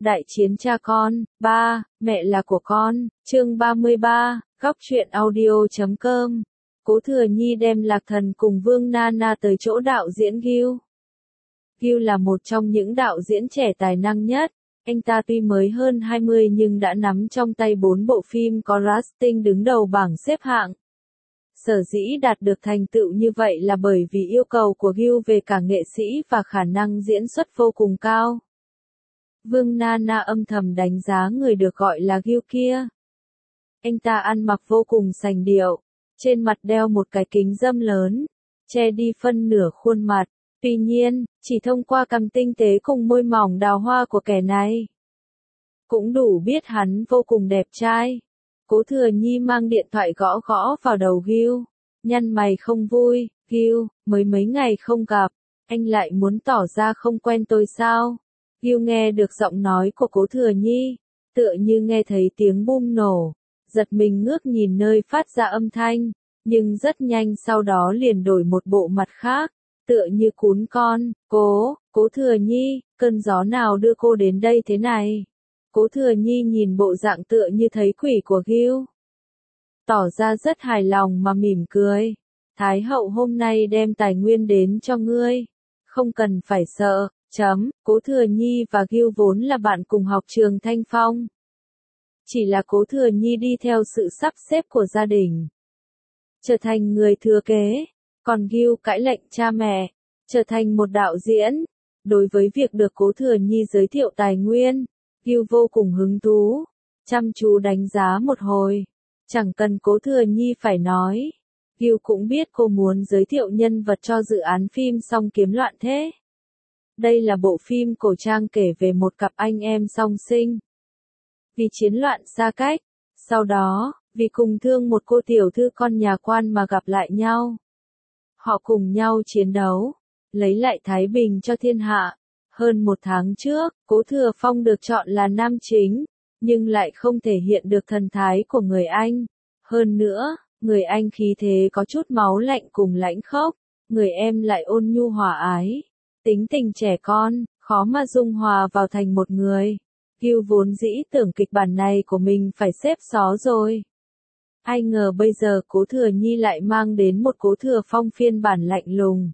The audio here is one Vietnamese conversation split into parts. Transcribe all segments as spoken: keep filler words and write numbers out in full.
Đại chiến cha con, ba, mẹ là của con, chương ba mươi ba, góc truyện audio chấm com. Cố Thừa Nhi đem Lạc Thần cùng Vương Nana tới chỗ đạo diễn Gil. Gil là một trong những đạo diễn trẻ tài năng nhất. Anh ta tuy mới hơn hai mươi nhưng đã nắm trong tay bốn bộ phim có rating đứng đầu bảng xếp hạng. Sở dĩ đạt được thành tựu như vậy là bởi vì yêu cầu của Gil về cả nghệ sĩ và khả năng diễn xuất vô cùng cao. Vương Nana âm thầm đánh giá người được gọi là Gil kia. Anh ta ăn mặc vô cùng sành điệu, trên mặt đeo một cái kính râm lớn, che đi phân nửa khuôn mặt. Tuy nhiên, chỉ thông qua cằm tinh tế cùng môi mỏng đào hoa của kẻ này, cũng đủ biết hắn vô cùng đẹp trai. Cố Thừa Nhi mang điện thoại gõ gõ vào đầu Gil, nhăn mày không vui. Gil, mới mấy ngày không gặp, anh lại muốn tỏ ra không quen tôi sao? Gil nghe được giọng nói của Cố Thừa Nhi, tựa như nghe thấy tiếng bum nổ, giật mình ngước nhìn nơi phát ra âm thanh, nhưng rất nhanh sau đó liền đổi một bộ mặt khác, tựa như cún con. Cố, Cố Thừa Nhi, cơn gió nào đưa cô đến đây thế này? Cố Thừa Nhi nhìn bộ dạng tựa như thấy quỷ của Gil, tỏ ra rất hài lòng mà mỉm cười. Thái hậu hôm nay đem tài nguyên đến cho ngươi, không cần phải sợ. Chấm, Cố Thừa Nhi và Gil vốn là bạn cùng học trường Thanh Phong. Chỉ là Cố Thừa Nhi đi theo sự sắp xếp của gia đình, trở thành người thừa kế, còn Gil cãi lệnh cha mẹ, trở thành một đạo diễn. Đối với việc được Cố Thừa Nhi giới thiệu tài nguyên, Gil vô cùng hứng thú, chăm chú đánh giá một hồi. Chẳng cần Cố Thừa Nhi phải nói, Gil cũng biết cô muốn giới thiệu nhân vật cho dự án phim Song Kiếm Loạn Thế. Đây là bộ phim cổ trang kể về một cặp anh em song sinh. Vì chiến loạn xa cách, sau đó, vì cùng thương một cô tiểu thư con nhà quan mà gặp lại nhau. Họ cùng nhau chiến đấu, lấy lại thái bình cho thiên hạ. Hơn một tháng trước, Cố Thừa Phong được chọn là nam chính, nhưng lại không thể hiện được thần thái của người anh. Hơn nữa, người anh khí thế có chút máu lạnh cùng lãnh khốc, người em lại ôn nhu hòa ái. Tính tình trẻ con, khó mà dung hòa vào thành một người. Gil vốn dĩ tưởng kịch bản này của mình phải xếp xó rồi. Ai ngờ bây giờ Cố Thừa Nhi lại mang đến một Cố Thừa Phong phiên bản lạnh lùng,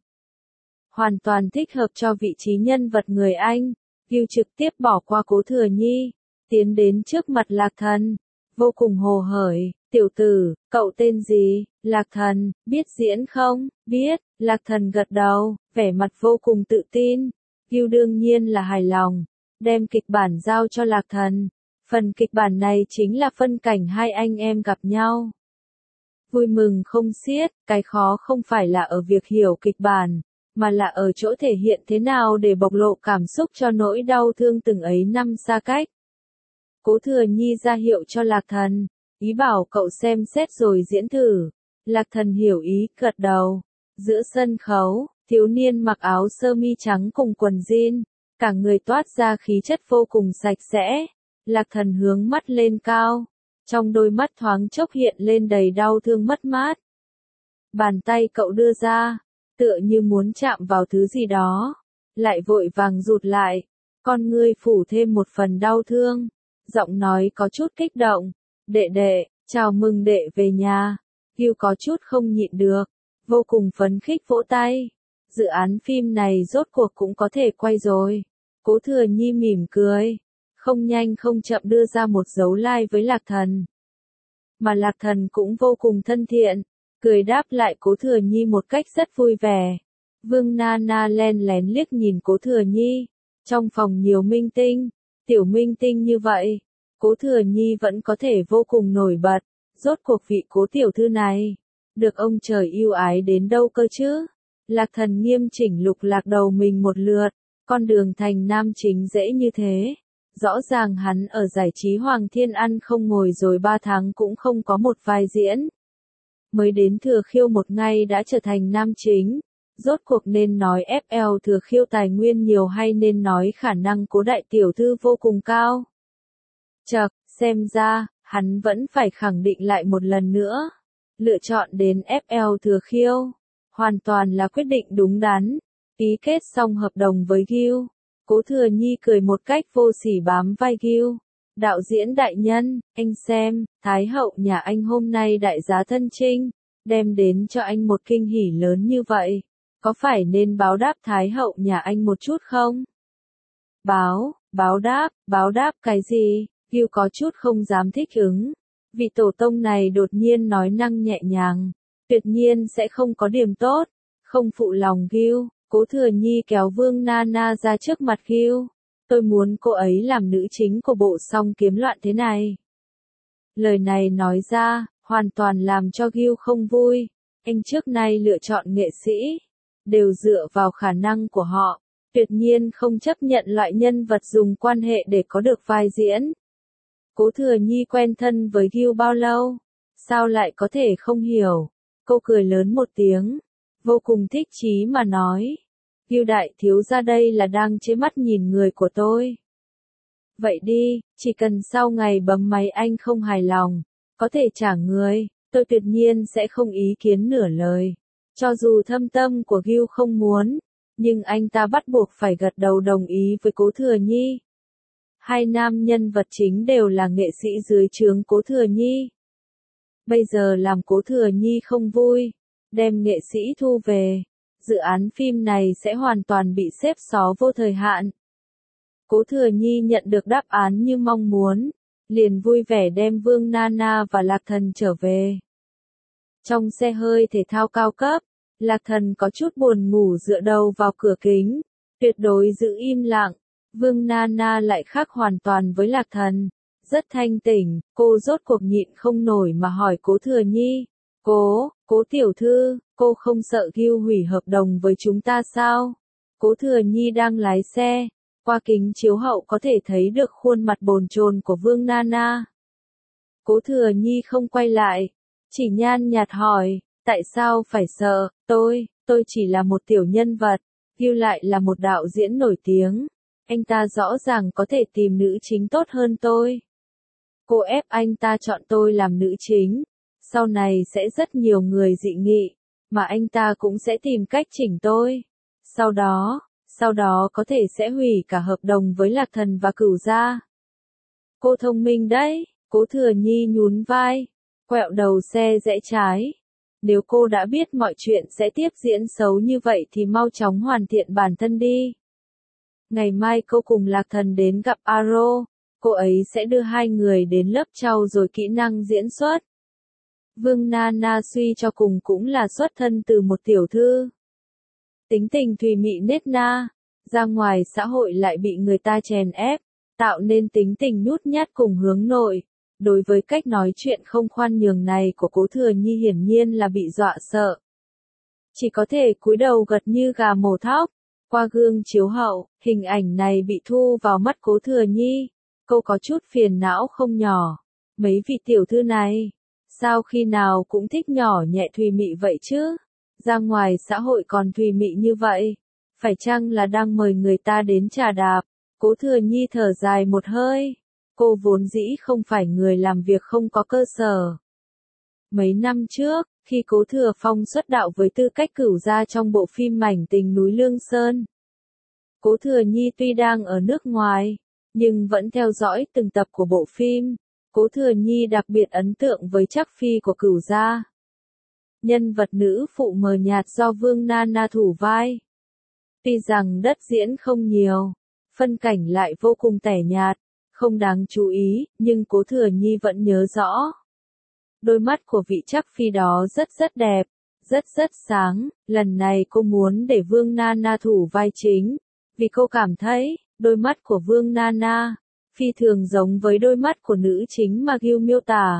hoàn toàn thích hợp cho vị trí nhân vật người Anh. Gil trực tiếp bỏ qua Cố Thừa Nhi, tiến đến trước mặt Lạc Thần, vô cùng hồ hởi. Tiểu tử, cậu tên gì? Lạc Thần, biết diễn không? Biết. Lạc Thần gật đầu, vẻ mặt vô cùng tự tin. Gil đương nhiên là hài lòng, đem kịch bản giao cho Lạc Thần. Phần kịch bản này chính là phân cảnh hai anh em gặp nhau. Vui mừng không xiết, cái khó không phải là ở việc hiểu kịch bản, mà là ở chỗ thể hiện thế nào để bộc lộ cảm xúc cho nỗi đau thương từng ấy năm xa cách. Cố Thừa Nhi ra hiệu cho Lạc Thần, ý bảo cậu xem xét rồi diễn thử. Lạc Thần hiểu ý, gật đầu. Giữa sân khấu, thiếu niên mặc áo sơ mi trắng cùng quần jean, cả người toát ra khí chất vô cùng sạch sẽ. Lạc Thần hướng mắt lên cao, trong đôi mắt thoáng chốc hiện lên đầy đau thương mất mát. Bàn tay cậu đưa ra, tựa như muốn chạm vào thứ gì đó, lại vội vàng rụt lại, con ngươi phủ thêm một phần đau thương, giọng nói có chút kích động. Đệ đệ, chào mừng đệ về nhà. Gil có chút không nhịn được, vô cùng phấn khích vỗ tay. Dự án phim này rốt cuộc cũng có thể quay rồi. Cố Thừa Nhi mỉm cười, không nhanh không chậm đưa ra một dấu like với Lạc Thần. Mà Lạc Thần cũng vô cùng thân thiện, cười đáp lại Cố Thừa Nhi một cách rất vui vẻ. Vương Nana len lén liếc nhìn Cố Thừa Nhi, trong phòng nhiều minh tinh, tiểu minh tinh như vậy, Cố Thừa Nhi vẫn có thể vô cùng nổi bật. Rốt cuộc vị Cố tiểu thư này, được ông trời yêu ái đến đâu cơ chứ? Lạc Thần nghiêm chỉnh lục lạc đầu mình một lượt, con đường thành nam chính dễ như thế. Rõ ràng hắn ở giải trí Hoàng Thiên ăn không ngồi rồi ba tháng cũng không có một vai diễn. Mới đến Thừa Khiêu một ngày đã trở thành nam chính. Rốt cuộc nên nói ép lờ Thừa Khiêu tài nguyên nhiều hay nên nói khả năng Cố đại tiểu thư vô cùng cao? Chậc, xem ra, hắn vẫn phải khẳng định lại một lần nữa. Lựa chọn đến ép lờ Thừa Khiêu, hoàn toàn là quyết định đúng đắn. Ký kết xong hợp đồng với Gil, Cố Thừa Nhi cười một cách vô sỉ bám vai Gil. Đạo diễn đại nhân, anh xem, Thái hậu nhà anh hôm nay đại giá thân trinh, đem đến cho anh một kinh hỉ lớn như vậy. Có phải nên báo đáp Thái hậu nhà anh một chút không? Báo, báo đáp, báo đáp cái gì? Gil có chút không dám thích ứng. Vị tổ tông này đột nhiên nói năng nhẹ nhàng, tuyệt nhiên sẽ không có điểm tốt. Không phụ lòng Gil, Cố Thừa Nhi kéo Vương Nana ra trước mặt Gil. Tôi muốn cô ấy làm nữ chính của bộ Song Kiếm Loạn thế này. Lời này nói ra, hoàn toàn làm cho Gil không vui. Anh trước nay lựa chọn nghệ sĩ, đều dựa vào khả năng của họ, tuyệt nhiên không chấp nhận loại nhân vật dùng quan hệ để có được vai diễn. Cố Thừa Nhi quen thân với Gil bao lâu? Sao lại có thể không hiểu? Cô cười lớn một tiếng, vô cùng thích chí mà nói. Gil đại thiếu gia đây là đang chế mắt nhìn người của tôi. Vậy đi, chỉ cần sau ngày bấm máy anh không hài lòng, có thể trả người, tôi tuyệt nhiên sẽ không ý kiến nửa lời. Cho dù thâm tâm của Gil không muốn, nhưng anh ta bắt buộc phải gật đầu đồng ý với Cố Thừa Nhi. Hai nam nhân vật chính đều là nghệ sĩ dưới trướng Cố Thừa Nhi. Bây giờ làm Cố Thừa Nhi không vui, đem nghệ sĩ thu về, dự án phim này sẽ hoàn toàn bị xếp xó vô thời hạn. Cố Thừa Nhi nhận được đáp án như mong muốn, liền vui vẻ đem Vương Nana và Lạc Thần trở về. Trong xe hơi thể thao cao cấp, Lạc Thần có chút buồn ngủ dựa đầu vào cửa kính, tuyệt đối giữ im lặng. Vương Nana lại khác hoàn toàn với Lạc Thần, rất thanh tỉnh, cô rốt cuộc nhịn không nổi mà hỏi Cố Thừa Nhi. Cố, Cố tiểu thư, cô không sợ Gil hủy hợp đồng với chúng ta sao? Cố Thừa Nhi đang lái xe, qua kính chiếu hậu có thể thấy được khuôn mặt bồn chồn của Vương Nana. Cố Thừa Nhi không quay lại, chỉ nhan nhạt hỏi, tại sao phải sợ, tôi, tôi chỉ là một tiểu nhân vật, Gil lại là một đạo diễn nổi tiếng, anh ta rõ ràng có thể tìm nữ chính tốt hơn tôi. Cô ép anh ta chọn tôi làm nữ chính, sau này sẽ rất nhiều người dị nghị, mà anh ta cũng sẽ tìm cách chỉnh tôi. Sau đó, sau đó có thể sẽ hủy cả hợp đồng với Lạc Thần và Cửu Gia. Cô thông minh đấy, Cố Thừa Nhi nhún vai, quẹo đầu xe rẽ trái. Nếu cô đã biết mọi chuyện sẽ tiếp diễn xấu như vậy thì mau chóng hoàn thiện bản thân đi. Ngày mai cô cùng Lạc Thần đến gặp Aro, cô ấy sẽ đưa hai người đến lớp trau dồi kỹ năng diễn xuất. Vương Nana suy cho cùng cũng là xuất thân từ một tiểu thư. Tính tình thùy mị nết na, ra ngoài xã hội lại bị người ta chèn ép, tạo nên tính tình nhút nhát cùng hướng nội. Đối với cách nói chuyện không khoan nhường này của Cố Thừa Nhi hiển nhiên là bị dọa sợ. Chỉ có thể cúi đầu gật như gà mổ thóc. Qua gương chiếu hậu, hình ảnh này bị thu vào mắt Cố Thừa Nhi. Cô có chút phiền não không nhỏ. Mấy vị tiểu thư này, sao khi nào cũng thích nhỏ nhẹ thùy mị vậy chứ? Ra ngoài xã hội còn thùy mị như vậy. Phải chăng là đang mời người ta đến trà đạp? Cố Thừa Nhi thở dài một hơi. Cô vốn dĩ không phải người làm việc không có cơ sở. Mấy năm trước, khi Cố Thừa Phong xuất đạo với tư cách Cửu Gia trong bộ phim Mảnh Tình Núi Lương Sơn, Cố Thừa Nhi tuy đang ở nước ngoài, nhưng vẫn theo dõi từng tập của bộ phim. Cố Thừa Nhi đặc biệt ấn tượng với Trắc Phi của Cửu Gia. Nhân vật nữ phụ mờ nhạt do Vương Nana thủ vai. Tuy rằng đất diễn không nhiều, phân cảnh lại vô cùng tẻ nhạt, không đáng chú ý, nhưng Cố Thừa Nhi vẫn nhớ rõ. Đôi mắt của vị Trắc Phi đó rất rất đẹp, rất rất sáng, lần này cô muốn để Vương Nana thủ vai chính, vì cô cảm thấy, đôi mắt của Vương Nana, phi thường giống với đôi mắt của nữ chính mà Gil miêu tả.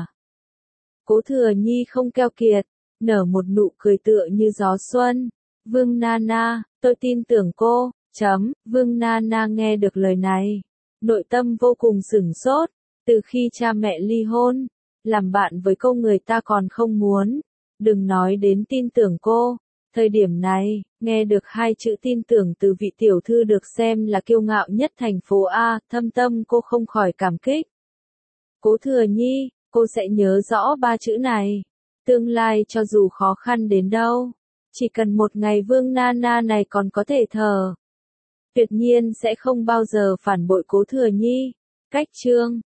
Cố Thừa Nhi không keo kiệt, nở một nụ cười tựa như gió xuân. Vương Nana, tôi tin tưởng cô, chấm, Vương Nana nghe được lời này. Nội tâm vô cùng sửng sốt, từ khi cha mẹ ly hôn, làm bạn với cô người ta còn không muốn, đừng nói đến tin tưởng cô. Thời điểm này, nghe được hai chữ tin tưởng từ vị tiểu thư được xem là kiêu ngạo nhất thành phố A, thâm tâm cô không khỏi cảm kích. Cố Thừa Nhi, cô sẽ nhớ rõ ba chữ này. Tương lai cho dù khó khăn đến đâu, chỉ cần một ngày Vương Nana này còn có thể thở, tuyệt nhiên sẽ không bao giờ phản bội Cố Thừa Nhi. Cách chương